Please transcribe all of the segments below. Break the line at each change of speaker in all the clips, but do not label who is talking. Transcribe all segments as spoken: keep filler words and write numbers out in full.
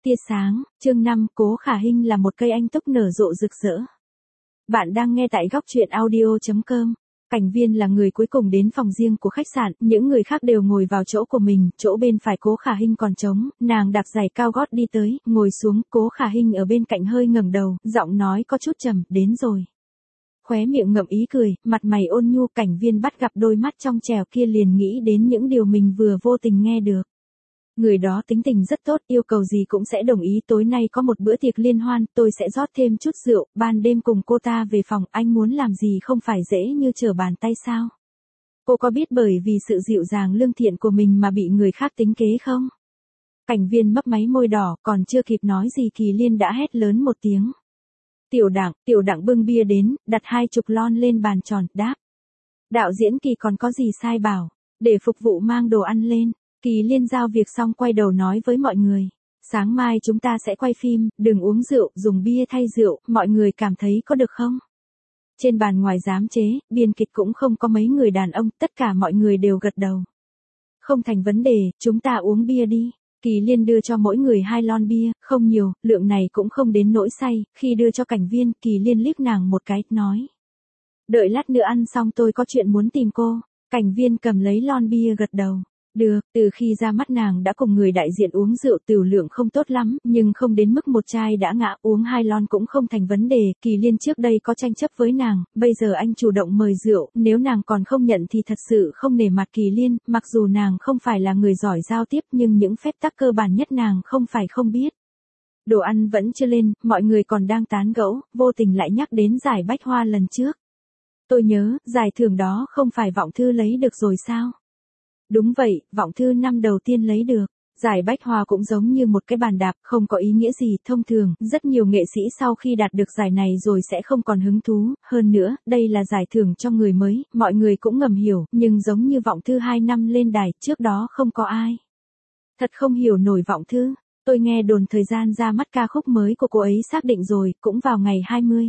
Tia sáng, chương năm, Cố Khả Hinh là một cây anh túc nở rộ rực rỡ. Bạn đang nghe tại góc truyện audio chấm com. Cảnh Viên là người cuối cùng đến phòng riêng của khách sạn, những người khác đều ngồi vào chỗ của mình, chỗ bên phải Cố Khả Hinh còn trống, nàng đạp giày cao gót đi tới, ngồi xuống, Cố Khả Hinh ở bên cạnh hơi ngẩng đầu, giọng nói có chút trầm, đến rồi. Khóe miệng ngậm ý cười, mặt mày ôn nhu, Cảnh Viên bắt gặp đôi mắt trong trẻo kia liền nghĩ đến những điều mình vừa vô tình nghe được. Người đó tính tình rất tốt, yêu cầu gì cũng sẽ đồng ý, tối nay có một bữa tiệc liên hoan, tôi sẽ rót thêm chút rượu, ban đêm cùng cô ta về phòng, anh muốn làm gì không phải dễ như trở bàn tay sao? Cô có biết bởi vì sự dịu dàng lương thiện của mình mà bị người khác tính kế không? Cảnh Viên mấp máy môi đỏ, còn chưa kịp nói gì Kỳ Liên đã hét lớn một tiếng. Tiểu Đặng, Tiểu Đặng bưng bia đến, đặt hai chục lon lên bàn tròn, đáp. Đạo diễn Kỳ còn có gì sai bảo, để phục vụ mang đồ ăn lên. Kỳ Liên giao việc xong quay đầu nói với mọi người. Sáng mai chúng ta sẽ quay phim, đừng uống rượu, dùng bia thay rượu, mọi người cảm thấy có được không? Trên bàn ngoài giám chế, biên kịch cũng không có mấy người đàn ông, tất cả mọi người đều gật đầu. Không thành vấn đề, chúng ta uống bia đi. Kỳ Liên đưa cho mỗi người hai lon bia, không nhiều, lượng này cũng không đến nỗi say, khi đưa cho Cảnh Viên, Kỳ Liên liếc nàng một cái, nói. Đợi lát nữa ăn xong tôi có chuyện muốn tìm cô. Cảnh Viên cầm lấy lon bia gật đầu. Được, từ khi ra mắt nàng đã cùng người đại diện uống rượu, tửu lượng không tốt lắm, nhưng không đến mức một chai đã ngã, uống hai lon cũng không thành vấn đề. Kỳ Liên trước đây có tranh chấp với nàng, bây giờ anh chủ động mời rượu, nếu nàng còn không nhận thì thật sự không nể mặt Kỳ Liên, mặc dù nàng không phải là người giỏi giao tiếp nhưng những phép tắc cơ bản nhất nàng không phải không biết. Đồ ăn vẫn chưa lên, mọi người còn đang tán gẫu, vô tình lại nhắc đến giải Bách Hoa lần trước. Tôi nhớ, giải thưởng đó không phải Vọng Thư lấy được rồi sao? Đúng vậy, Vọng Thư năm đầu tiên lấy được. Giải Bách Hoa cũng giống như một cái bàn đạp, không có ý nghĩa gì, thông thường, rất nhiều nghệ sĩ sau khi đạt được giải này rồi sẽ không còn hứng thú, hơn nữa, đây là giải thưởng cho người mới, mọi người cũng ngầm hiểu, nhưng giống như Vọng Thư hai năm lên đài, trước đó không có ai. Thật không hiểu nổi Vọng Thư, tôi nghe đồn thời gian ra mắt ca khúc mới của cô ấy xác định rồi, cũng vào ngày hai mươi.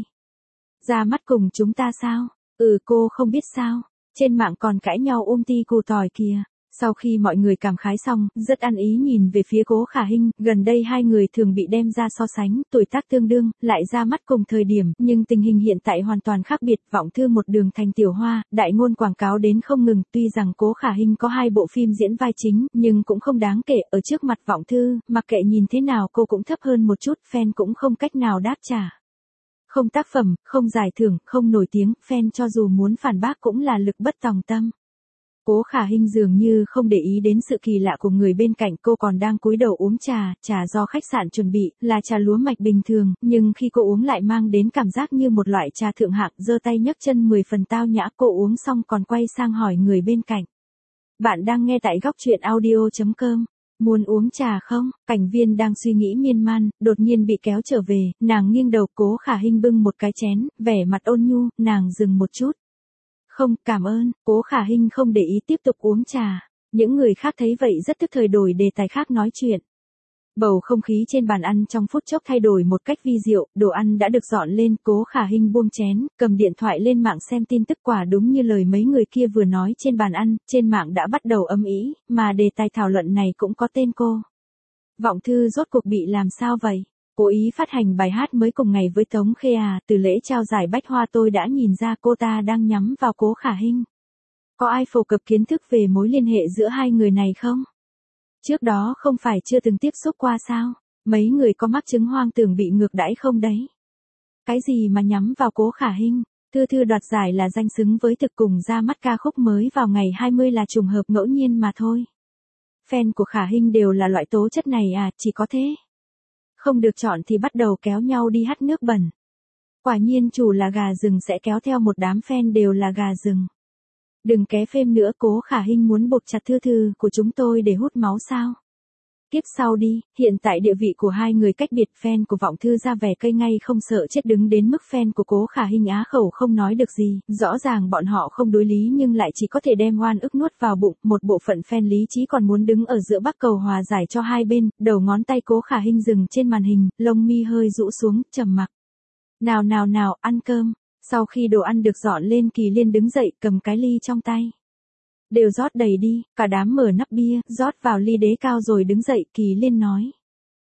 Ra mắt cùng chúng ta sao? Ừ, cô không biết sao? Trên mạng còn cãi nhau ôm ti cù tỏi kìa. Sau khi mọi người cảm khái xong, rất ăn ý nhìn về phía Cố Khả Hinh, gần đây hai người thường bị đem ra so sánh, tuổi tác tương đương, lại ra mắt cùng thời điểm, nhưng tình hình hiện tại hoàn toàn khác biệt, Vọng Thư một đường thành tiểu hoa, đại ngôn quảng cáo đến không ngừng, tuy rằng Cố Khả Hinh có hai bộ phim diễn vai chính, nhưng cũng không đáng kể, ở trước mặt Vọng Thư, mặc kệ nhìn thế nào cô cũng thấp hơn một chút, fan cũng không cách nào đáp trả. Không tác phẩm, không giải thưởng, không nổi tiếng, fan cho dù muốn phản bác cũng là lực bất tòng tâm. Cố Khả Hinh dường như không để ý đến sự kỳ lạ của người bên cạnh, cô còn đang cúi đầu uống trà, trà do khách sạn chuẩn bị, là trà lúa mạch bình thường, nhưng khi cô uống lại mang đến cảm giác như một loại trà thượng hạng, giơ tay nhấc chân mười phần tao nhã, cô uống xong còn quay sang hỏi người bên cạnh. Bạn đang nghe tại góc truyện audio chấm com. Muốn uống trà không? Cảnh Viên đang suy nghĩ miên man, đột nhiên bị kéo trở về, nàng nghiêng đầu, Cố Khả Hinh bưng một cái chén, vẻ mặt ôn nhu, nàng dừng một chút. Không, cảm ơn, Cố Khả Hinh không để ý tiếp tục uống trà. Những người khác thấy vậy rất tức thời đổi đề tài khác nói chuyện. Bầu không khí trên bàn ăn trong phút chốc thay đổi một cách vi diệu, đồ ăn đã được dọn lên, Cố Khả Hinh buông chén, cầm điện thoại lên mạng xem tin tức, quả đúng như lời mấy người kia vừa nói trên bàn ăn, trên mạng đã bắt đầu âm ĩ, mà đề tài thảo luận này cũng có tên cô. Vọng Thư rốt cuộc bị làm sao vậy? Cố ý phát hành bài hát mới cùng ngày với Tống Khê à, từ lễ trao giải Bách Hoa tôi đã nhìn ra cô ta đang nhắm vào Cố Khả Hinh. Có ai phổ cập kiến thức về mối liên hệ giữa hai người này không? Trước đó không phải chưa từng tiếp xúc qua sao? Mấy người có mắc chứng hoang tưởng bị ngược đãi không đấy? Cái gì mà nhắm vào Cố Khả Hinh? Thư Thư đoạt giải là danh xứng với thực, cùng ra mắt ca khúc mới vào ngày hai mươi là trùng hợp ngẫu nhiên mà thôi. Fan của Khả Hinh đều là loại tố chất này à, chỉ có thế. Không được chọn thì bắt đầu kéo nhau đi hắt nước bẩn. Quả nhiên chủ là gà rừng sẽ kéo theo một đám fan đều là gà rừng. Đừng ké phêm nữa, Cố Khả Hinh muốn buộc chặt Thư Thư của chúng tôi để hút máu sao? Tiếp sau đi, hiện tại địa vị của hai người cách biệt, fan của Vọng Thư ra vẻ cây ngay không sợ chết đứng đến mức fan của Cố Khả Hinh á khẩu không nói được gì, rõ ràng bọn họ không đối lý nhưng lại chỉ có thể đem oan ức nuốt vào bụng, một bộ phận fan lý trí còn muốn đứng ở giữa bắc cầu hòa giải cho hai bên, đầu ngón tay Cố Khả Hinh dừng trên màn hình, lông mi hơi rũ xuống, trầm mặc. Nào nào nào, ăn cơm. Sau khi đồ ăn được dọn lên, Kỳ Liên đứng dậy, cầm cái ly trong tay. Đều rót đầy đi, cả đám mở nắp bia, rót vào ly đế cao rồi đứng dậy, Kỳ Liên nói.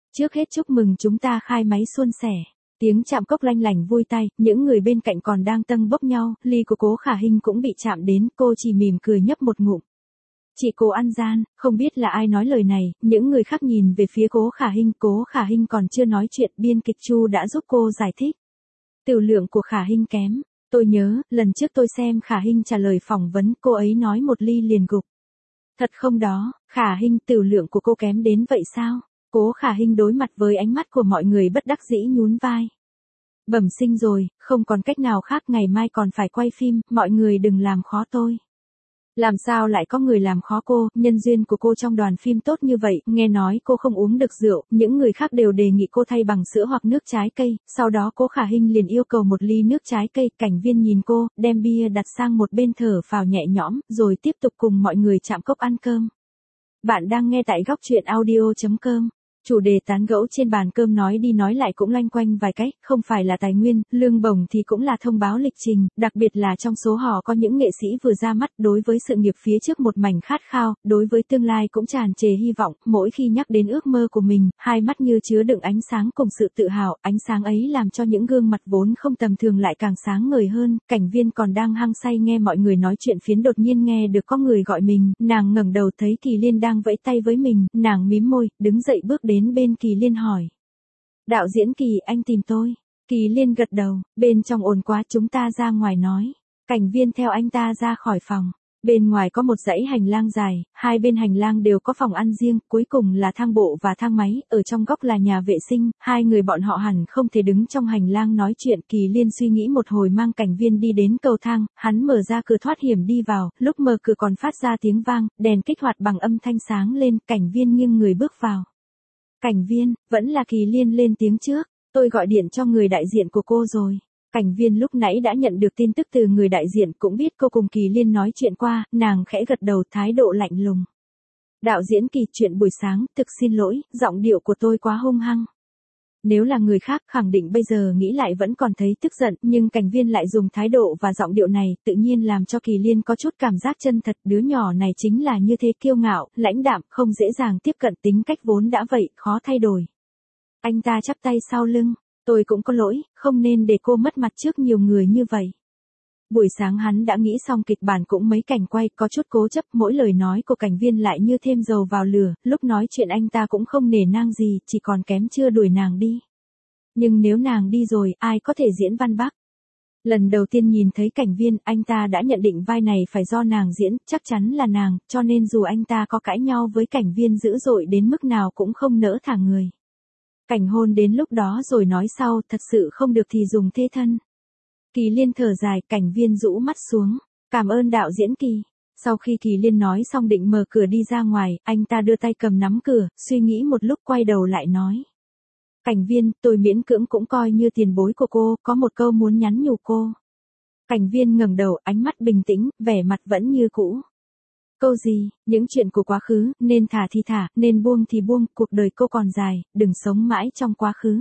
Trước hết chúc mừng chúng ta khai máy suôn sẻ. Tiếng chạm cốc lanh lảnh vui tai, những người bên cạnh còn đang tâng bốc nhau, ly của Cố Khả Hinh cũng bị chạm đến, cô chỉ mỉm cười nhấp một ngụm. Chị Cố ăn gian, không biết là ai nói lời này, những người khác nhìn về phía Cố Khả Hinh, Cố Khả Hinh còn chưa nói chuyện, biên kịch Chu đã giúp cô giải thích. Tiểu lượng của Khả Hinh kém, tôi nhớ, lần trước tôi xem Khả Hinh trả lời phỏng vấn, cô ấy nói một ly liền gục. Thật không đó, Khả Hinh, tiểu lượng của cô kém đến vậy sao? Cố Khả Hinh đối mặt với ánh mắt của mọi người bất đắc dĩ nhún vai. Bẩm sinh rồi, không còn cách nào khác, ngày mai còn phải quay phim, mọi người đừng làm khó tôi. Làm sao lại có người làm khó cô, nhân duyên của cô trong đoàn phim tốt như vậy, nghe nói cô không uống được rượu, những người khác đều đề nghị cô thay bằng sữa hoặc nước trái cây, sau đó Cố Khả Hinh liền yêu cầu một ly nước trái cây, cảnh viên nhìn cô, đem bia đặt sang một bên thở phào nhẹ nhõm, rồi tiếp tục cùng mọi người chạm cốc ăn cơm. Bạn đang nghe tại góc truyện audio chấm com. Chủ đề tán gẫu trên bàn cơm nói đi nói lại cũng loanh quanh vài cách, không phải là tài nguyên, lương bổng thì cũng là thông báo lịch trình, đặc biệt là trong số họ có những nghệ sĩ vừa ra mắt, đối với sự nghiệp phía trước một mảnh khát khao, đối với tương lai cũng tràn trề hy vọng, mỗi khi nhắc đến ước mơ của mình, hai mắt như chứa đựng ánh sáng cùng sự tự hào, ánh sáng ấy làm cho những gương mặt vốn không tầm thường lại càng sáng ngời hơn. Cảnh viên còn đang hăng say nghe mọi người nói chuyện phiếm, đột nhiên nghe được có người gọi mình, nàng ngẩng đầu thấy Kỳ Liên đang vẫy tay với mình, nàng mím môi, đứng dậy bước đến Đến bên Kỳ Liên hỏi. Đạo diễn Kỳ, anh tìm tôi. Kỳ Liên gật đầu, bên trong ồn quá, chúng ta ra ngoài nói. Cảnh viên theo anh ta ra khỏi phòng. Bên ngoài có một dãy hành lang dài, hai bên hành lang đều có phòng ăn riêng, cuối cùng là thang bộ và thang máy, ở trong góc là nhà vệ sinh, hai người bọn họ hẳn không thể đứng trong hành lang nói chuyện. Kỳ Liên suy nghĩ một hồi mang cảnh viên đi đến cầu thang, hắn mở ra cửa thoát hiểm đi vào, lúc mở cửa còn phát ra tiếng vang, đèn kích hoạt bằng âm thanh sáng lên, cảnh viên nghiêng người bước vào. Cảnh viên, vẫn là Kỳ Liên lên tiếng trước, tôi gọi điện cho người đại diện của cô rồi. Cảnh viên lúc nãy đã nhận được tin tức từ người đại diện, cũng biết cô cùng Kỳ Liên nói chuyện qua, nàng khẽ gật đầu, thái độ lạnh lùng. Đạo diễn Kỳ, chuyện buổi sáng, thực xin lỗi, giọng điệu của tôi quá hung hăng. Nếu là người khác, khẳng định bây giờ nghĩ lại vẫn còn thấy tức giận, nhưng cảnh viên lại dùng thái độ và giọng điệu này, tự nhiên làm cho Kỳ Liên có chút cảm giác chân thật, đứa nhỏ này chính là như thế, kiêu ngạo, lãnh đạm, không dễ dàng tiếp cận, tính cách vốn đã vậy, khó thay đổi. Anh ta chắp tay sau lưng, tôi cũng có lỗi, không nên để cô mất mặt trước nhiều người như vậy. Buổi sáng hắn đã nghĩ xong kịch bản cũng mấy cảnh quay, có chút cố chấp, mỗi lời nói của cảnh viên lại như thêm dầu vào lửa, lúc nói chuyện anh ta cũng không nể nang gì, chỉ còn kém chưa đuổi nàng đi. Nhưng nếu nàng đi rồi, ai có thể diễn Văn Bắc? Lần đầu tiên nhìn thấy cảnh viên, anh ta đã nhận định vai này phải do nàng diễn, chắc chắn là nàng, cho nên dù anh ta có cãi nhau với cảnh viên dữ dội đến mức nào cũng không nỡ thả người. Cảnh hôn đến lúc đó rồi nói sau, thật sự không được thì dùng thê thân. Kỳ Liên thở dài, cảnh viên rũ mắt xuống. Cảm ơn đạo diễn Kỳ. Sau khi Kỳ Liên nói xong định mở cửa đi ra ngoài, anh ta đưa tay cầm nắm cửa, suy nghĩ một lúc quay đầu lại nói. Cảnh viên, tôi miễn cưỡng cũng coi như tiền bối của cô, có một câu muốn nhắn nhủ cô. Cảnh viên ngẩng đầu, ánh mắt bình tĩnh, vẻ mặt vẫn như cũ. Câu gì, những chuyện của quá khứ, nên thả thì thả, nên buông thì buông, cuộc đời cô còn dài, đừng sống mãi trong quá khứ.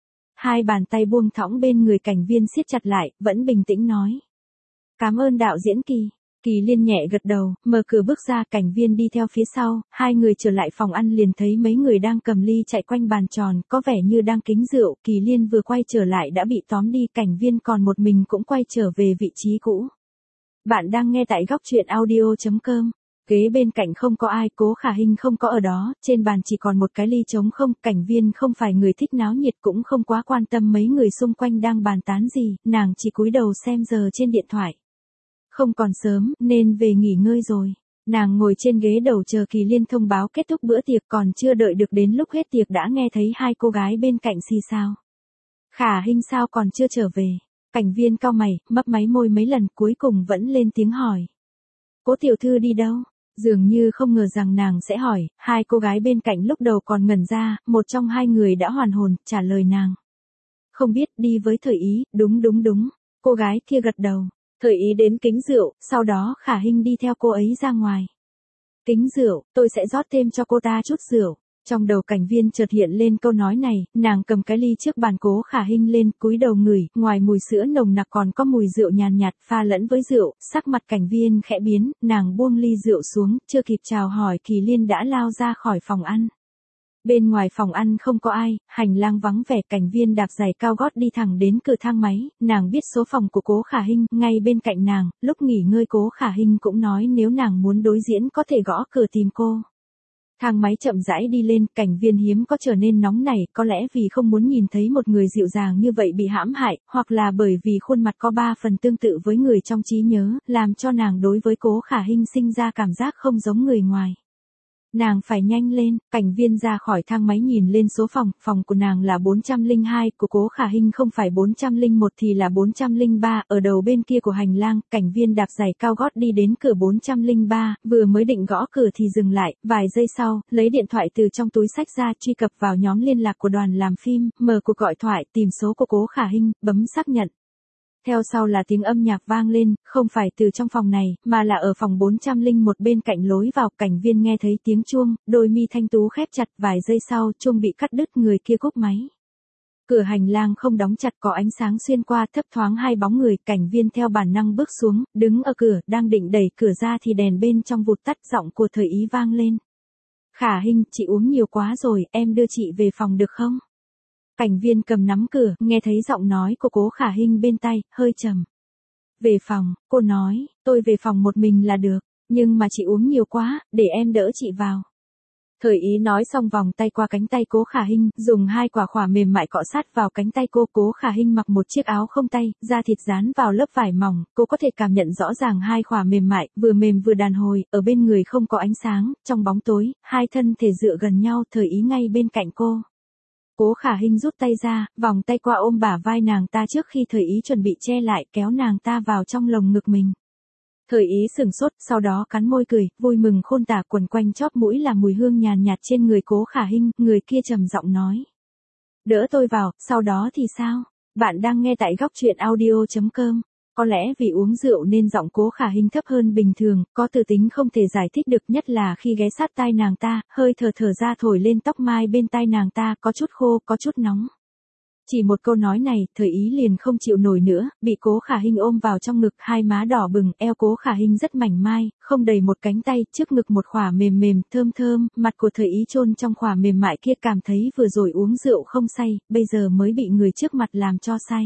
Hai bàn tay buông thõng bên người, cảnh viên siết chặt lại, vẫn bình tĩnh nói. Cảm ơn đạo diễn Kỳ. Kỳ Liên nhẹ gật đầu, mở cửa bước ra, cảnh viên đi theo phía sau, hai người trở lại phòng ăn liền thấy mấy người đang cầm ly chạy quanh bàn tròn, có vẻ như đang kính rượu. Kỳ Liên vừa quay trở lại đã bị tóm đi, cảnh viên còn một mình cũng quay trở về vị trí cũ. Bạn đang nghe tại góc truyện audio chấm com. Ghế bên cạnh không có ai, Cố Khả Hinh không có ở đó, trên bàn chỉ còn một cái ly trống không, cảnh viên không phải người thích náo nhiệt cũng không quá quan tâm mấy người xung quanh đang bàn tán gì, nàng chỉ cúi đầu xem giờ trên điện thoại. Không còn sớm, nên về nghỉ ngơi rồi. Nàng ngồi trên ghế đầu chờ Kỳ Liên thông báo kết thúc bữa tiệc, còn chưa đợi được đến lúc hết tiệc đã nghe thấy hai cô gái bên cạnh xì xào. Khả Hinh sao còn chưa trở về? Cảnh viên cau mày, mấp máy môi mấy lần, cuối cùng vẫn lên tiếng hỏi. Cố tiểu thư đi đâu? Dường như không ngờ rằng nàng sẽ hỏi, hai cô gái bên cạnh lúc đầu còn ngẩn ra, một trong hai người đã hoàn hồn, trả lời nàng. Không biết, đi với Thời Ý, đúng đúng đúng. Cô gái kia gật đầu. Thời Ý đến kính rượu, sau đó Khả Hinh đi theo cô ấy ra ngoài. Kính rượu, tôi sẽ rót thêm cho cô ta chút rượu. Trong đầu cảnh viên chợt hiện lên câu nói này, nàng cầm cái ly trước bàn Cố Khả Hinh lên, cúi đầu ngửi, ngoài mùi sữa nồng nặc còn có mùi rượu nhàn nhạt, pha lẫn với rượu, sắc mặt cảnh viên khẽ biến, nàng buông ly rượu xuống, chưa kịp chào hỏi Kỳ Liên đã lao ra khỏi phòng ăn. Bên ngoài phòng ăn không có ai, hành lang vắng vẻ, Cảnh Viên đạp giày cao gót đi thẳng đến cửa thang máy, nàng biết số phòng của Cố Khả Hinh, ngay bên cạnh nàng, lúc nghỉ ngơi Cố Khả Hinh cũng nói nếu nàng muốn đối diễn có thể gõ cửa tìm cô. Thang máy chậm rãi đi lên, Cảnh Viên hiếm có trở nên nóng nảy, có lẽ vì không muốn nhìn thấy một người dịu dàng như vậy bị hãm hại, hoặc là bởi vì khuôn mặt có ba phần tương tự với người trong trí nhớ, làm cho nàng đối với Cố Khả Hinh sinh ra cảm giác không giống người ngoài. Nàng phải nhanh lên, Cảnh Viên ra khỏi thang máy nhìn lên số phòng, phòng của nàng là bốn trăm lẻ hai, của Cố Khả Hinh không phải bốn trăm lẻ một thì là bốn trăm lẻ ba, ở đầu bên kia của hành lang, Cảnh Viên đạp giày cao gót đi đến cửa bốn trăm lẻ ba, vừa mới định gõ cửa thì dừng lại, vài giây sau, lấy điện thoại từ trong túi xách ra truy cập vào nhóm liên lạc của đoàn làm phim, mở cuộc gọi thoại, tìm số của Cố Khả Hinh, bấm xác nhận. Theo sau là tiếng âm nhạc vang lên, không phải từ trong phòng này, mà là ở phòng bốn trăm lẻ một bên cạnh lối vào, Cảnh Viên nghe thấy tiếng chuông, đôi mi thanh tú khép chặt, vài giây sau, chuông bị cắt đứt, người kia cúp máy. Cửa hành lang không đóng chặt, có ánh sáng xuyên qua, thấp thoáng hai bóng người, Cảnh Viên theo bản năng bước xuống, đứng ở cửa, đang định đẩy cửa ra thì đèn bên trong vụt tắt, giọng của Thời Ý vang lên. Khả Hinh, chị uống nhiều quá rồi, em đưa chị về phòng được không? Cảnh Viên cầm nắm cửa, nghe thấy giọng nói của Cố Khả Hinh bên tai, hơi trầm. Về phòng, cô nói, tôi về phòng một mình là được, nhưng mà chị uống nhiều quá, để em đỡ chị vào. Thời Ý nói xong vòng tay qua cánh tay Cố Khả Hinh, dùng hai quả khỏa mềm mại cọ sát vào cánh tay cô. Cố Khả Hinh mặc một chiếc áo không tay, da thịt dán vào lớp vải mỏng, cô có thể cảm nhận rõ ràng hai khỏa mềm mại, vừa mềm vừa đàn hồi, ở bên người không có ánh sáng, trong bóng tối, hai thân thể dựa gần nhau, Thời Ý ngay bên cạnh cô. Cố Khả Hinh rút tay ra, vòng tay qua ôm bả vai nàng ta trước khi Thời Ý chuẩn bị che lại, kéo nàng ta vào trong lồng ngực mình. Thời Ý sửng sốt, sau đó cắn môi cười, vui mừng khôn tả, quần quanh chóp mũi là mùi hương nhàn nhạt trên người Cố Khả Hinh, người kia trầm giọng nói. Đỡ tôi vào, sau đó thì sao? Bạn đang nghe tại góc truyện audio chấm com. Có lẽ vì uống rượu nên giọng Cố Khả Hinh thấp hơn bình thường, có từ tính không thể giải thích được, nhất là khi ghé sát tai nàng ta, hơi thở thở ra thổi lên tóc mai bên tai nàng ta, có chút khô, có chút nóng. Chỉ một câu nói này, Thời Ý liền không chịu nổi nữa, bị Cố Khả Hinh ôm vào trong ngực, hai má đỏ bừng, eo Cố Khả Hinh rất mảnh mai, không đầy một cánh tay, trước ngực một khỏa mềm mềm, thơm thơm, mặt của Thời Ý chôn trong khỏa mềm mại kia, cảm thấy vừa rồi uống rượu không say, bây giờ mới bị người trước mặt làm cho say.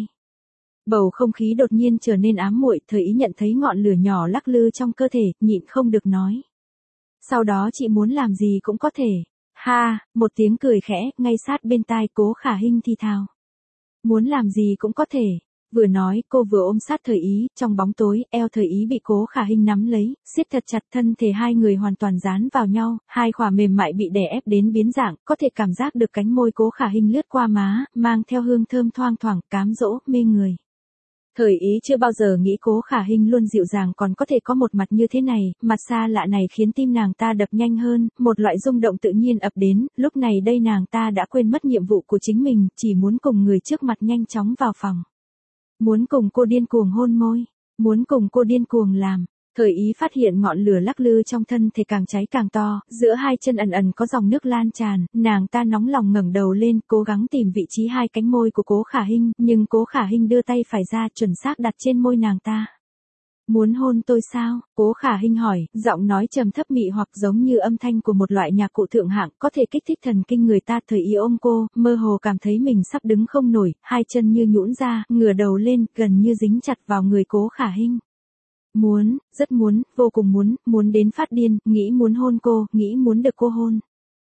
Bầu không khí đột nhiên trở nên ám muội, Thời Ý nhận thấy ngọn lửa nhỏ lắc lư trong cơ thể, nhịn không được nói. Sau đó chị muốn làm gì cũng có thể. Ha, một tiếng cười khẽ, ngay sát bên tai Cố Khả Hinh thì thào. Muốn làm gì cũng có thể. Vừa nói, cô vừa ôm sát Thời Ý, trong bóng tối, eo Thời Ý bị Cố Khả Hinh nắm lấy, siết thật chặt, thân thể hai người hoàn toàn dán vào nhau, hai khỏa mềm mại bị đè ép đến biến dạng, có thể cảm giác được cánh môi Cố Khả Hinh lướt qua má, mang theo hương thơm thoang thoảng, cám dỗ, mê người. Thời Ý chưa bao giờ nghĩ Cố Khả Hinh luôn dịu dàng còn có thể có một mặt như thế này, mặt xa lạ này khiến tim nàng ta đập nhanh hơn, một loại rung động tự nhiên ập đến, lúc này đây nàng ta đã quên mất nhiệm vụ của chính mình, chỉ muốn cùng người trước mặt nhanh chóng vào phòng. Muốn cùng cô điên cuồng hôn môi, muốn cùng cô điên cuồng làm. Thời Ý phát hiện ngọn lửa lắc lư trong thân thể càng cháy càng to, giữa hai chân ẩn ẩn có dòng nước lan tràn, nàng ta nóng lòng ngẩng đầu lên, cố gắng tìm vị trí hai cánh môi của Cố Khả Hinh, nhưng Cố Khả Hinh đưa tay phải ra chuẩn xác đặt trên môi nàng ta. Muốn hôn tôi sao? Cố Khả Hinh hỏi, giọng nói trầm thấp mị hoặc giống như âm thanh của một loại nhạc cụ thượng hạng, có thể kích thích thần kinh người ta. Thời Ý ôm cô, mơ hồ cảm thấy mình sắp đứng không nổi, hai chân như nhũn ra, ngửa đầu lên, gần như dính chặt vào người Cố Khả Hinh. Muốn, rất muốn, vô cùng muốn, muốn đến phát điên, nghĩ muốn hôn cô, nghĩ muốn được cô hôn.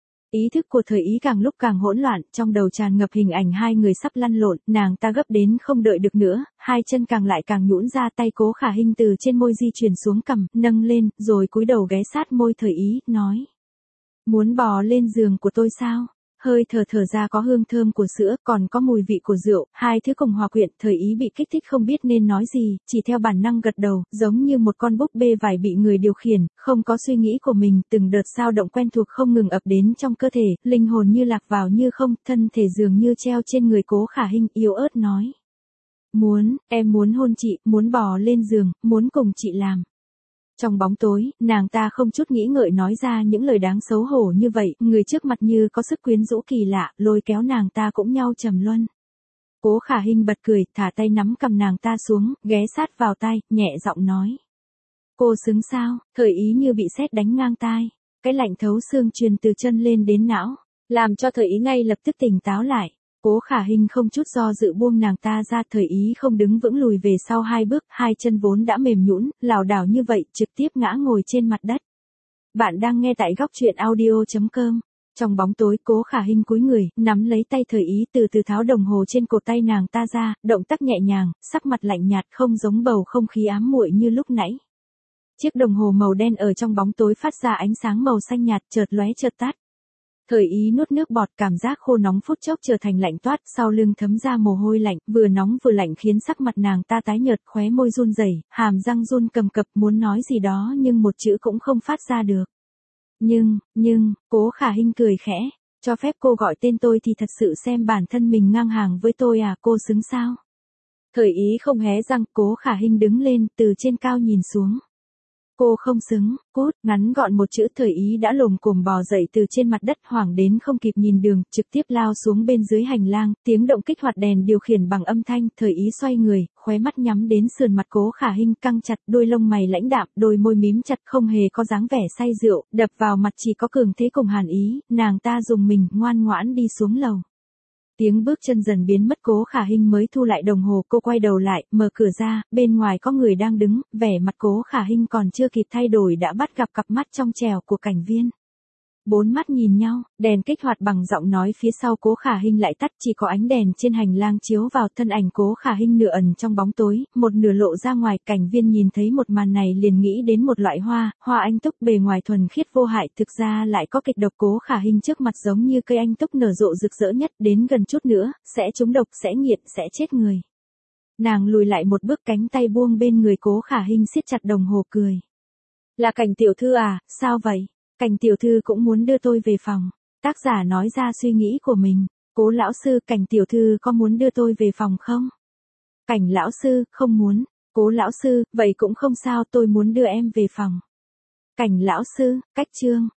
Ý thức của Thời Ý càng lúc càng hỗn loạn, trong đầu tràn ngập hình ảnh hai người sắp lăn lộn, nàng ta gấp đến không đợi được nữa, hai chân càng lại càng nhũn ra, tay Cố Khả Hinh từ trên môi di chuyển xuống cằm, nâng lên, rồi cúi đầu ghé sát môi Thời Ý, nói. Muốn bò lên giường của tôi sao? Hơi thở thở ra có hương thơm của sữa, còn có mùi vị của rượu, hai thứ cùng hòa quyện. Thời Ý bị kích thích không biết nên nói gì, chỉ theo bản năng gật đầu, giống như một con búp bê vải bị người điều khiển, không có suy nghĩ của mình, từng đợt dao động quen thuộc không ngừng ập đến trong cơ thể, linh hồn như lạc vào như không, thân thể dường như treo trên người Cố Khả Hinh, yếu ớt nói. Muốn, em muốn hôn chị, muốn bò lên giường, muốn cùng chị làm. Trong bóng tối, nàng ta không chút nghĩ ngợi nói ra những lời đáng xấu hổ như vậy, người trước mặt như có sức quyến rũ kỳ lạ, lôi kéo nàng ta cũng nhau trầm luân. Cố Khả Hinh bật cười, thả tay nắm cầm nàng ta xuống, ghé sát vào tai, nhẹ giọng nói. Cô xứng sao? Thời Ý như bị sét đánh ngang tai, cái lạnh thấu xương truyền từ chân lên đến não. làm cho Thời Ý ngay lập tức tỉnh táo lại. Cố Khả Hinh không chút do dự buông nàng ta ra, Thời Ý không đứng vững lùi về sau hai bước, hai chân vốn đã mềm nhũn, lảo đảo như vậy, trực tiếp ngã ngồi trên mặt đất. Bạn đang nghe tại góc truyện audio chấm com. Trong bóng tối, Cố Khả Hinh cúi người, nắm lấy tay Thời Ý, từ từ tháo đồng hồ trên cổ tay nàng ta ra, động tác nhẹ nhàng, sắc mặt lạnh nhạt, không giống bầu không khí ám muội như lúc nãy. Chiếc đồng hồ màu đen ở trong bóng tối phát ra ánh sáng màu xanh nhạt, chợt lóe chợt tắt. Thời Ý nuốt nước bọt, cảm giác khô nóng phút chốc trở thành lạnh toát, sau lưng thấm ra mồ hôi lạnh, vừa nóng vừa lạnh khiến sắc mặt nàng ta tái nhợt, khóe môi run rẩy, hàm răng run cầm cập, muốn nói gì đó nhưng một chữ cũng không phát ra được. Nhưng, nhưng, Cố Khả Hinh cười khẽ, cho phép cô gọi tên tôi thì thật sự xem bản thân mình ngang hàng với tôi à, cô xứng sao? Thời Ý không hé răng, Cố Khả Hinh đứng lên, từ trên cao nhìn xuống. Cô không xứng, cút, ngắn gọn một chữ. Thời Ý đã lồm cồm bò dậy từ trên mặt đất, hoảng đến không kịp nhìn đường, trực tiếp lao xuống bên dưới hành lang, tiếng động kích hoạt đèn điều khiển bằng âm thanh. Thời Ý xoay người, khóe mắt nhắm đến sườn mặt Cố Khả Hinh, căng chặt, đôi lông mày lãnh đạm, đôi môi mím chặt, không hề có dáng vẻ say rượu, đập vào mặt chỉ có cường thế cùng hàn ý. Nàng ta dùng mình, ngoan ngoãn đi xuống lầu. Tiếng bước chân dần biến mất, Cố Khả Hinh mới thu lại đồng hồ, cô quay đầu lại, mở cửa ra, bên ngoài có người đang đứng, vẻ mặt Cố Khả Hinh còn chưa kịp thay đổi đã bắt gặp cặp mắt trong trẻo của Cảnh Viên. Bốn mắt nhìn nhau, đèn kích hoạt bằng giọng nói phía sau Cố Khả Hinh lại tắt, chỉ có ánh đèn trên hành lang chiếu vào thân ảnh Cố Khả Hinh nửa ẩn trong bóng tối, một nửa lộ ra ngoài. Cảnh Viên nhìn thấy một màn này liền nghĩ đến một loại hoa, hoa anh túc bề ngoài thuần khiết vô hại, thực ra lại có kịch độc. Cố Khả Hinh trước mặt giống như cây anh túc nở rộ rực rỡ nhất, đến gần chút nữa, sẽ trúng độc, sẽ nghiện, sẽ chết người. Nàng lùi lại một bước, cánh tay buông bên người Cố Khả Hinh siết chặt đồng hồ, cười. Là Cảnh tiểu thư à, sao vậy? Cảnh tiểu thư cũng muốn đưa tôi về phòng. Tác giả nói ra suy nghĩ của mình. Cố lão sư, Cảnh tiểu thư có muốn đưa tôi về phòng không? Cảnh lão sư, không muốn. Cố lão sư, vậy cũng không sao, tôi muốn đưa em về phòng. Cảnh lão sư, cách chương.